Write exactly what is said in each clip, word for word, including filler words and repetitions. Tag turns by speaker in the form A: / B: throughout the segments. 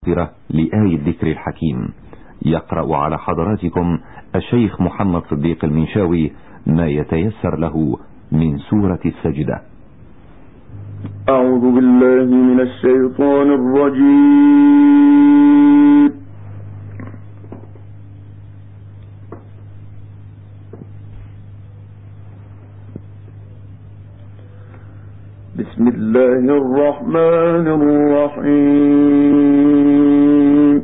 A: المفسرة لآية الذكر الحكيم. يقرأ على حضراتكم الشيخ محمد صديق المنشاوي ما يتيسر له من سورة السجدة.
B: أعوذ بالله من الشيطان الرجيم. بسم الله الرحمن الرحيم.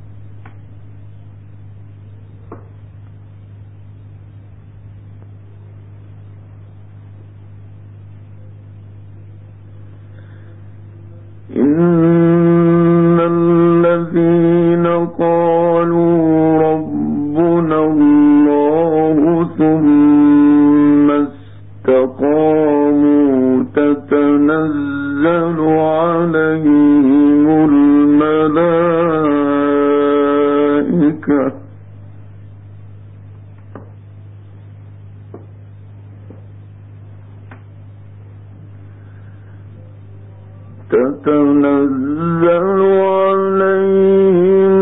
B: إن الذين قالوا ربنا الله ثم استقاموا تتنزل عليهم الملائكة تتنزل عليهم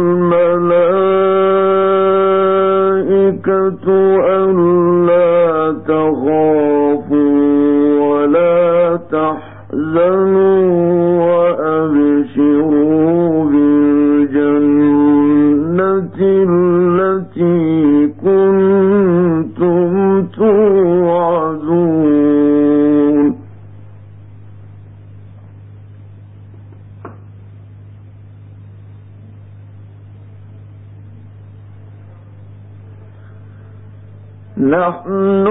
B: الملائكة ألا تخافوا ولا تحزنوا وأبشروا بالجنة التي كنتم توعدون. نحن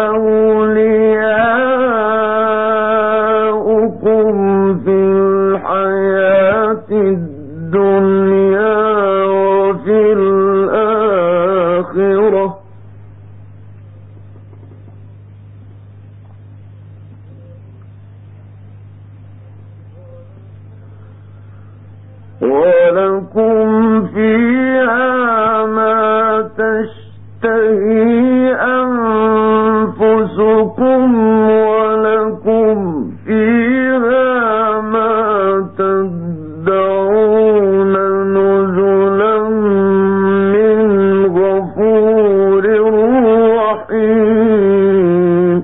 B: أولياؤكم في الحياة الدنيا وفي الآخرة ولكم فيها ما تشتهي أنفسكم ولكم فيها ما تدعون نزلا من غفور رحيم.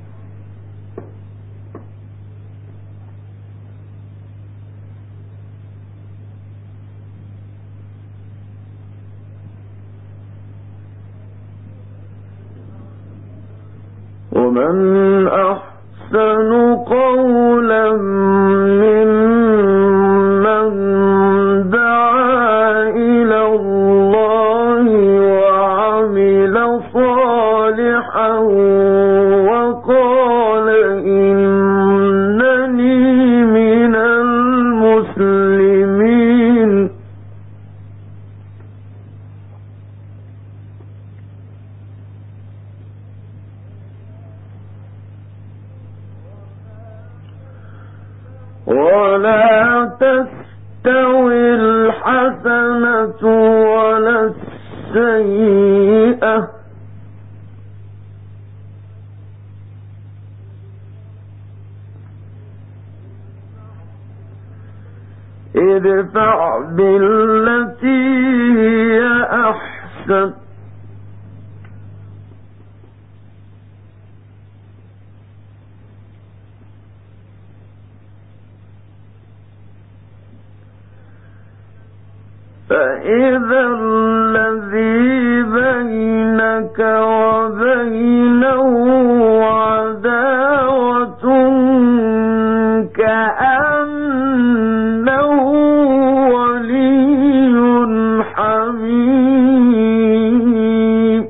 B: ومن أحسن قولا ممن دعا إلى الله وعمل صالحا وقال إنني من المسلمين. ولا تستوي الحسنة ولا السيئة ادفع بالتي هي أحسن فإذا الذي بينك وبينه عداوة كأنه ولي حميم.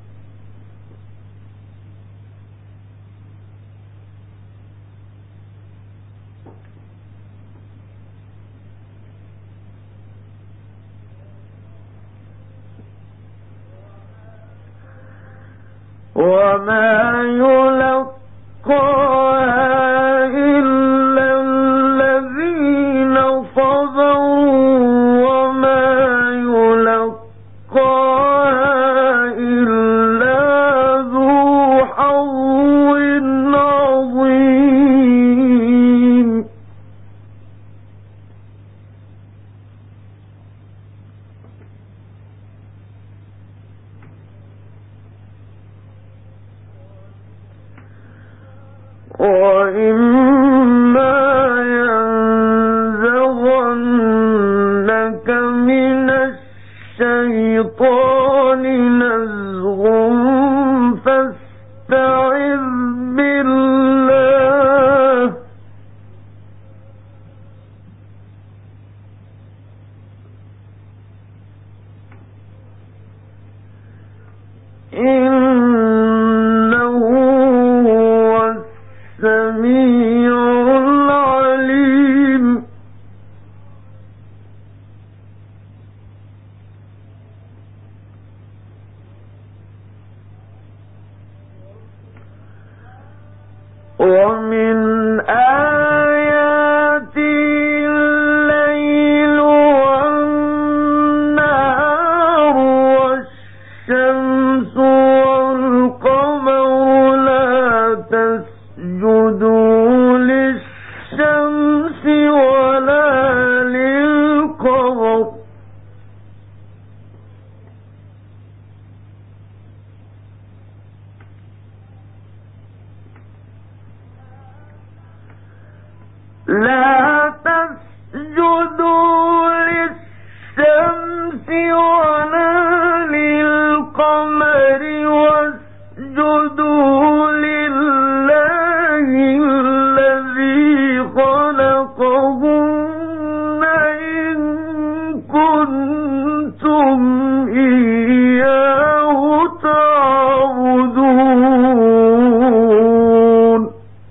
B: وما يلقاها إلا الذين صبروا وما يلقاها إلا ذو حظ عظيم. وإما ينزغنك من الشيطان نزغ فاستعذ بالله إنه هو السميع العليم ومن آياته الليل والنهار والشمس والقمر لا تسجدوا للشمس ولا للقمر لا تسجدوا للشمس ولا للقمر واسجدوا لله الذي خلقهن إن كنتم إياه تعبدون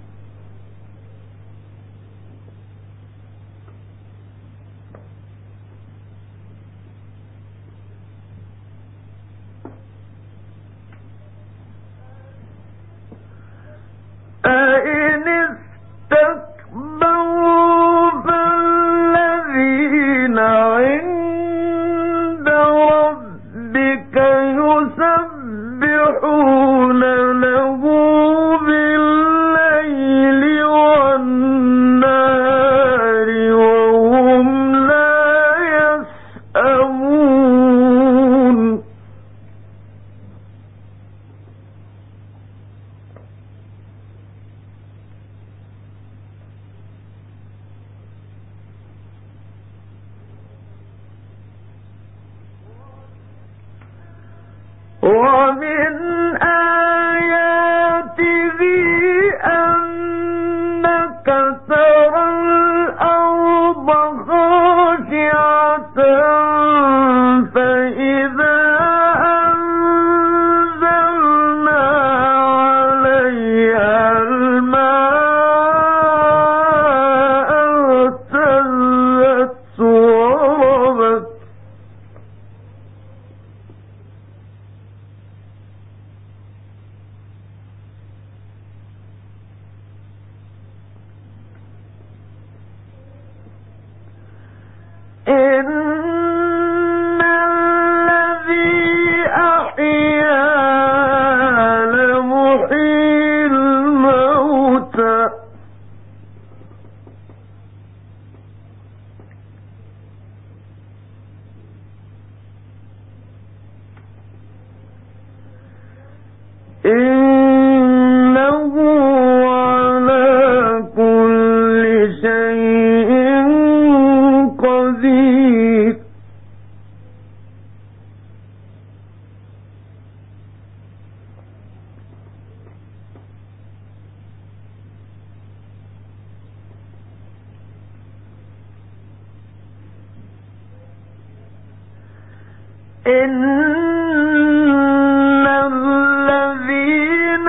B: أَإِنِ اسْتَكْبَرُوا فَالَّذِينَ عِندَ رَبِّكَ يُسَبِّحُونَ لَهُ بِاللَّيْلِ وَالنَّهَارِ وَهُمْ لَا يَسْأَمُونَ ومن آياته أنك ترى الأرض خاشعة فإذا أنزلنا عليها الماء اهتزت وربت إن الذي أحياها لمحيي الموتى إنه على كل شيء قدير إن الذين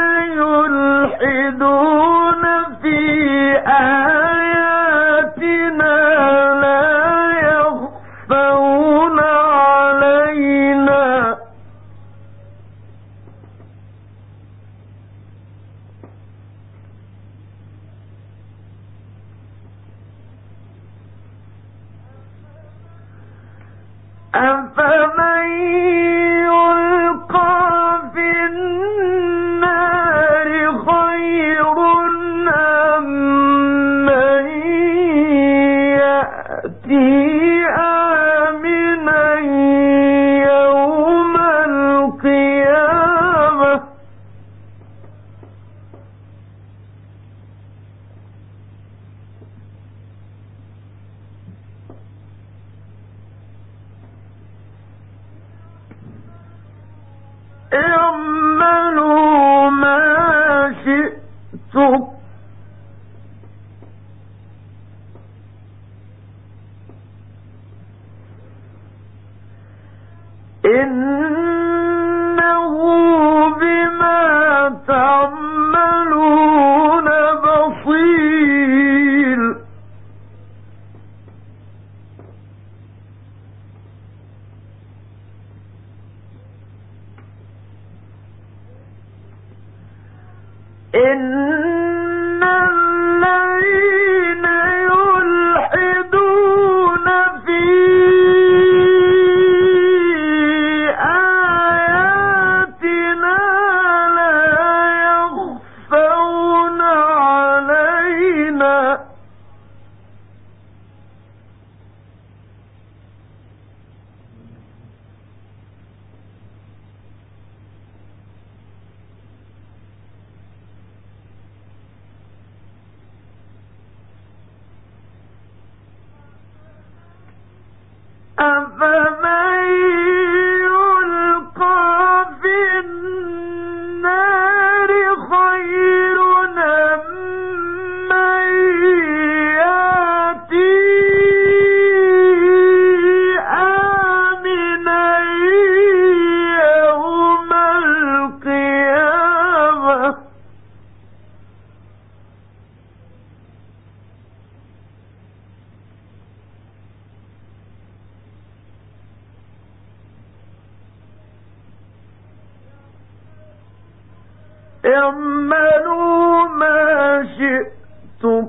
B: يلحدون في آياتنا لا يخفون علينا أفمن يلقى في النار خير أم من يأتي آمنا يوم القيامة اعملوا ما شئتم إنه بما تعملون بصير إن الذين يلحدون في آياتنا لا يخفون علينا أفمن يلقى في النار خير أم من يأتي آمنا يوم القيامة اعملوا ما شئتم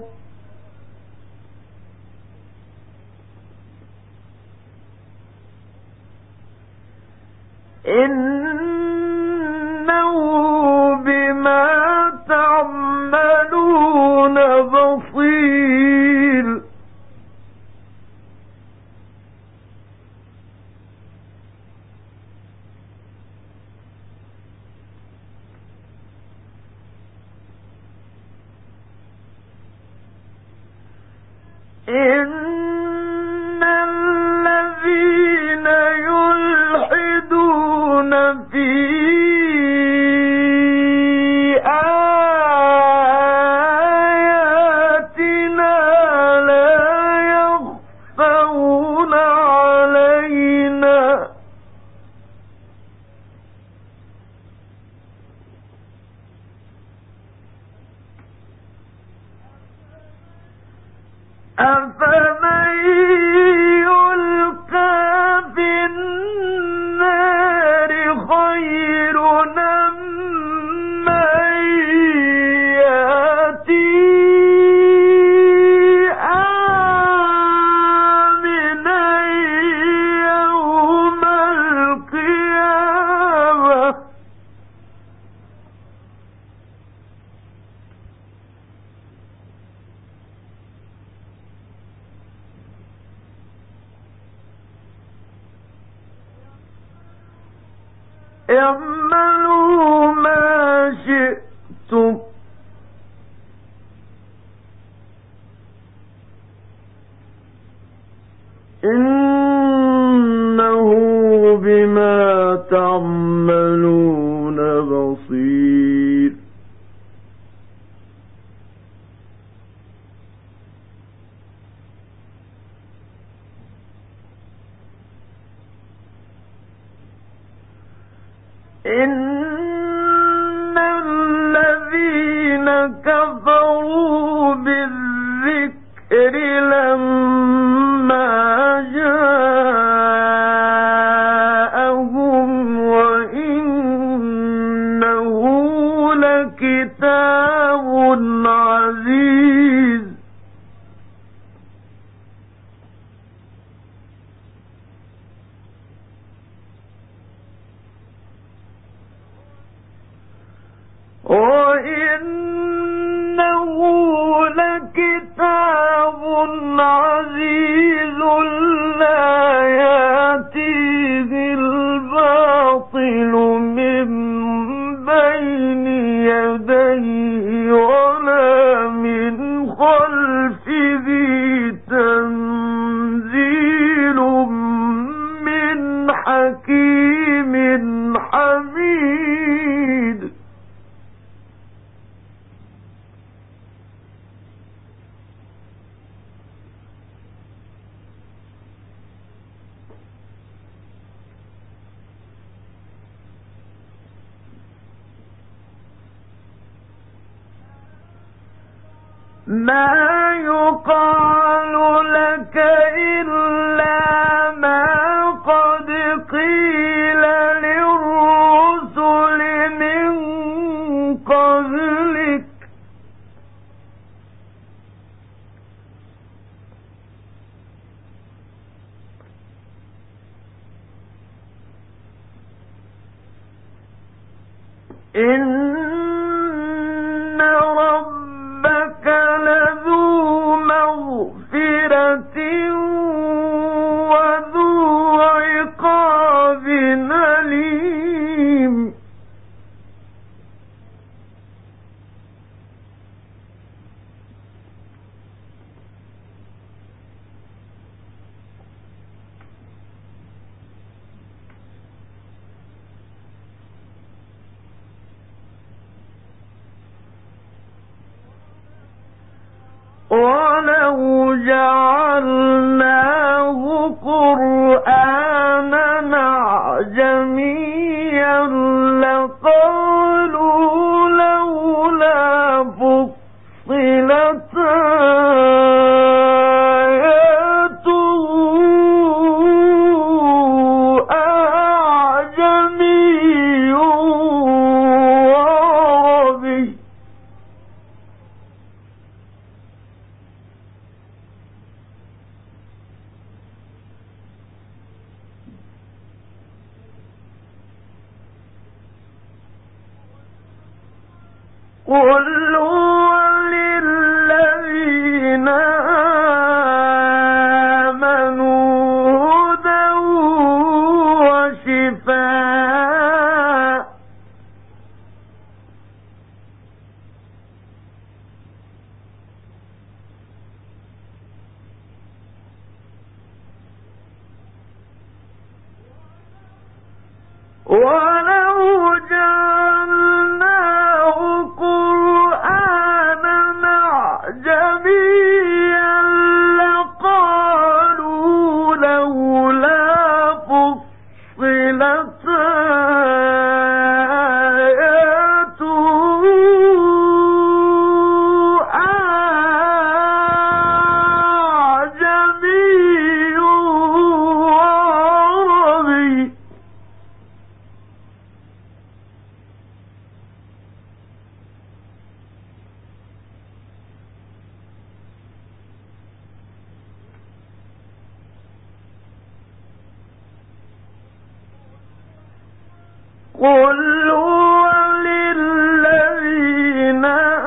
B: إنه بما تعملون بصير إن الذين يلحدون في آياتنا لا يخفون علينا أفمن يلقى في النار خير أم من يأتي آمنا يوم القيامة اعملوا ما شئتم إنه بما تعملون بصير إن الذين كفروا بالذكر لما جاءهم وإنه لكتاب عزيز وإنه لكتاب عزيز لا يأتيه الباطل من بين يديه ولا من خلفه تنزيل من حكيم حميد ما يقال لك إلا ما قد قيل للرسل من قبلك إن ربك لذو مغفرة وذو عقاب أليم ولو جعلناه قرآنا أعجميا لقالوا لولا فصلت آياته أعجمي وعربي قل هو للذين آمنوا هدى وشفاء ولو جعلناه قرآنا أعجميا لقالوا لولا فصلت آياته أعجمي وعربي قل هو للذين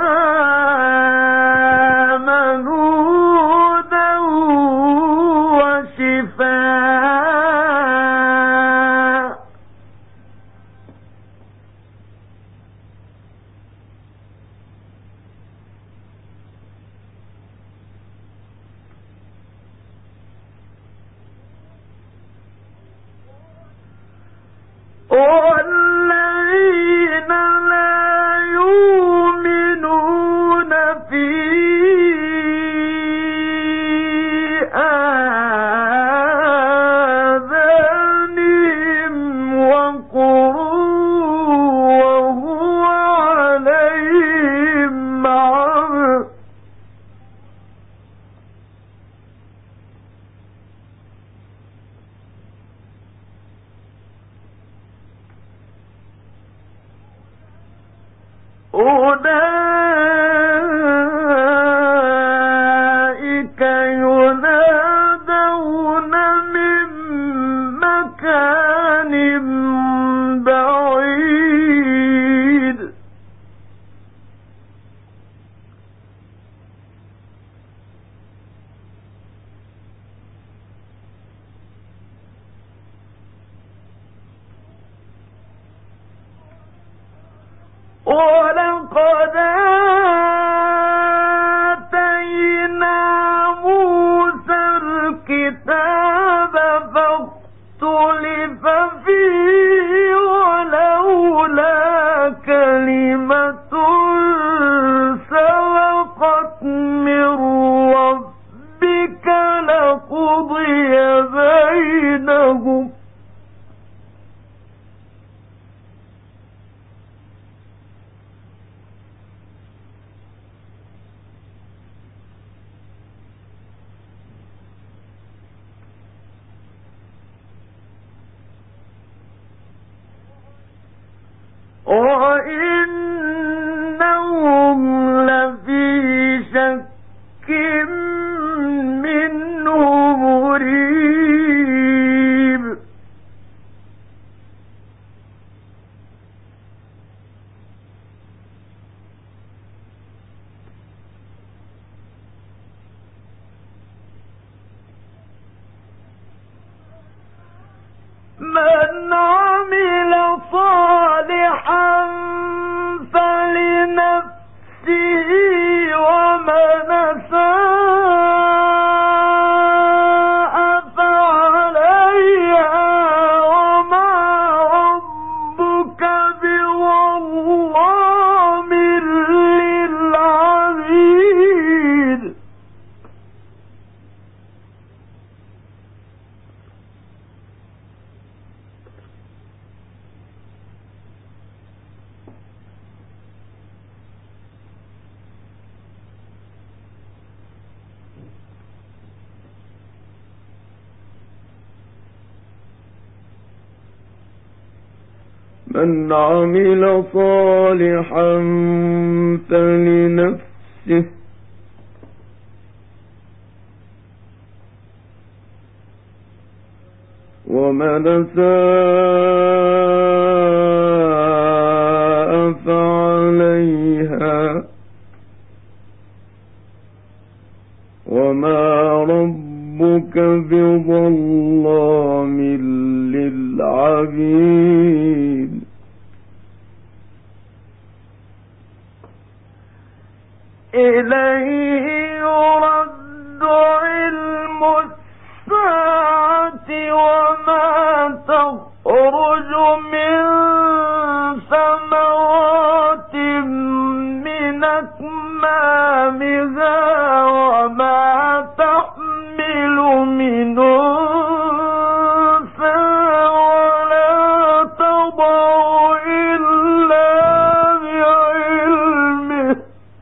B: آمنوا هدى وشفاء والذين لا يؤمنون في آذانهم وقر وهو عليهم عمى أولئك ينادون من مكان بعيد ولقد وإنهم لفي شك منه مريب من عمل صالحا فلنفسه ومن أساء فعليها وما ربك بظلام للعبيد من عمل صالحا فلنفسه ومن أساء فعليها وما ربك بظلام للعبيد إليه يرد علم الساعة وما تخرج من ثمرات من أكمامها وما تحمل من أنثى ولا تضع إلا بعلمه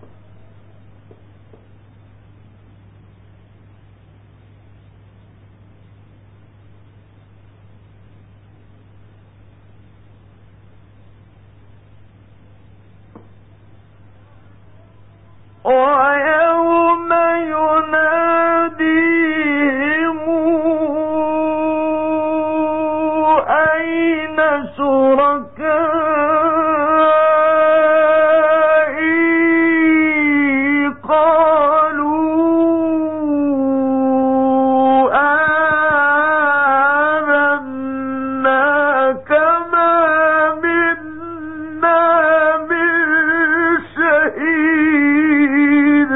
B: ويوم يناديهم أين شركائي قالوا آذنا كما منا من شهيد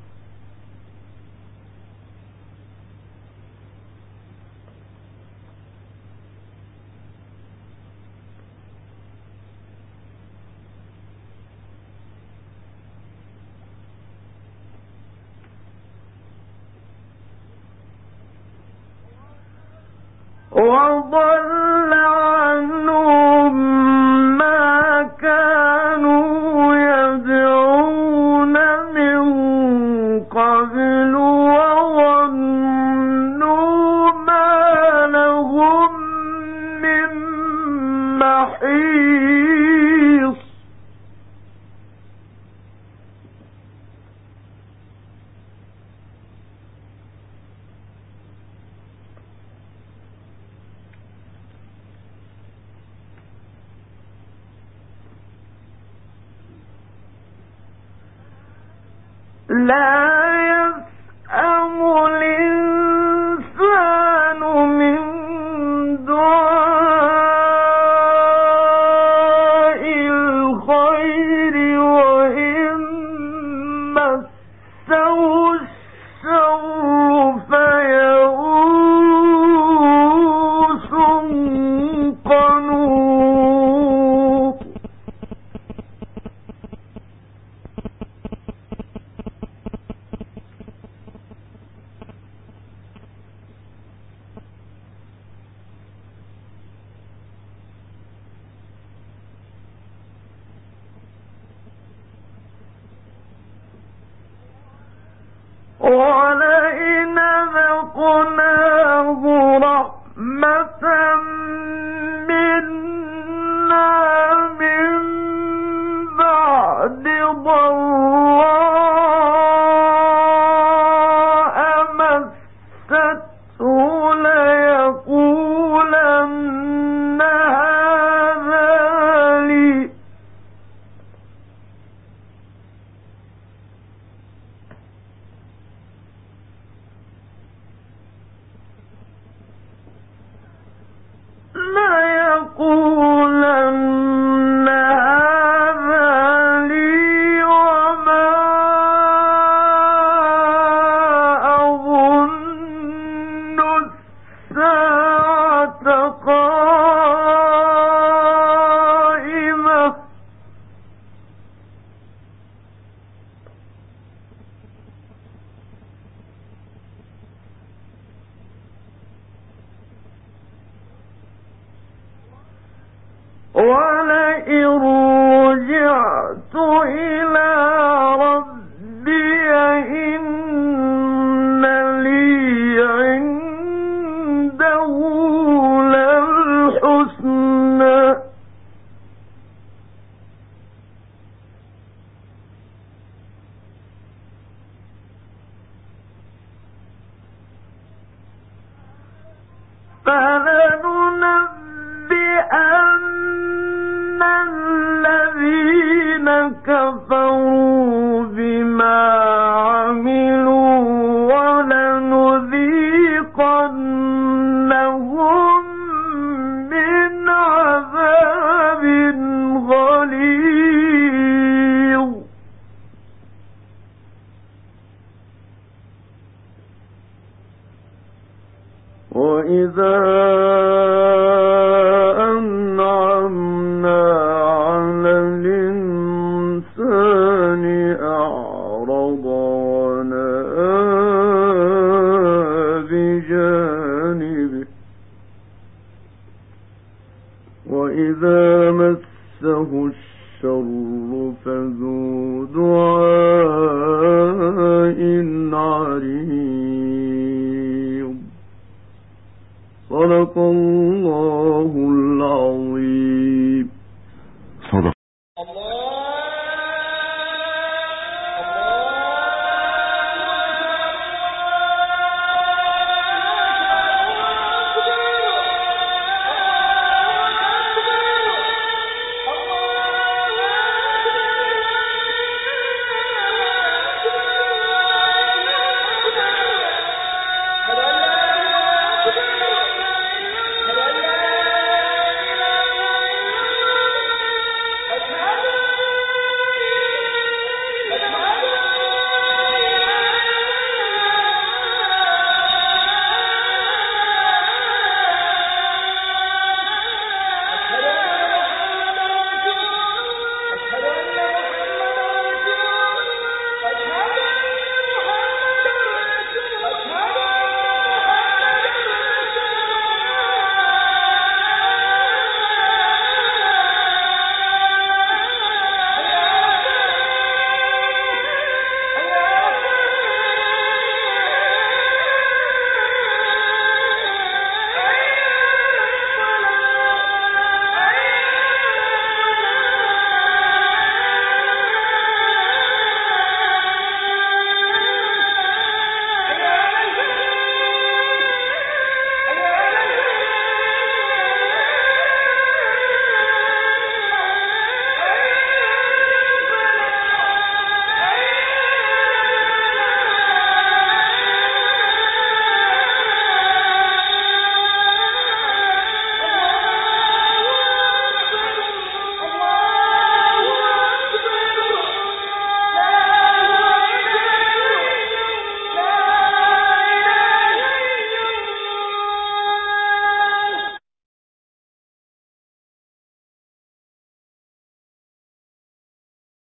B: وضل عنهم ما كانوا يدعون من قبل وظنوا ما لهم من محيص لا يسأم الإنسان من دعاء الخير وإن مسه الشر فيئوس قنوط ولئن ذقناه رحمة منا من قائمة ولئن رجعت إلى ربي إن لي عنده للحسنى فلننبئن الذين كفروا بما عملوا ولنذيقنهم من عذاب غليظ وإذا أنعمنا على الإنسان أعرض ونأى بجانبه وإذا مسه الشر فذو دعاء عريض صدق الله العظيم.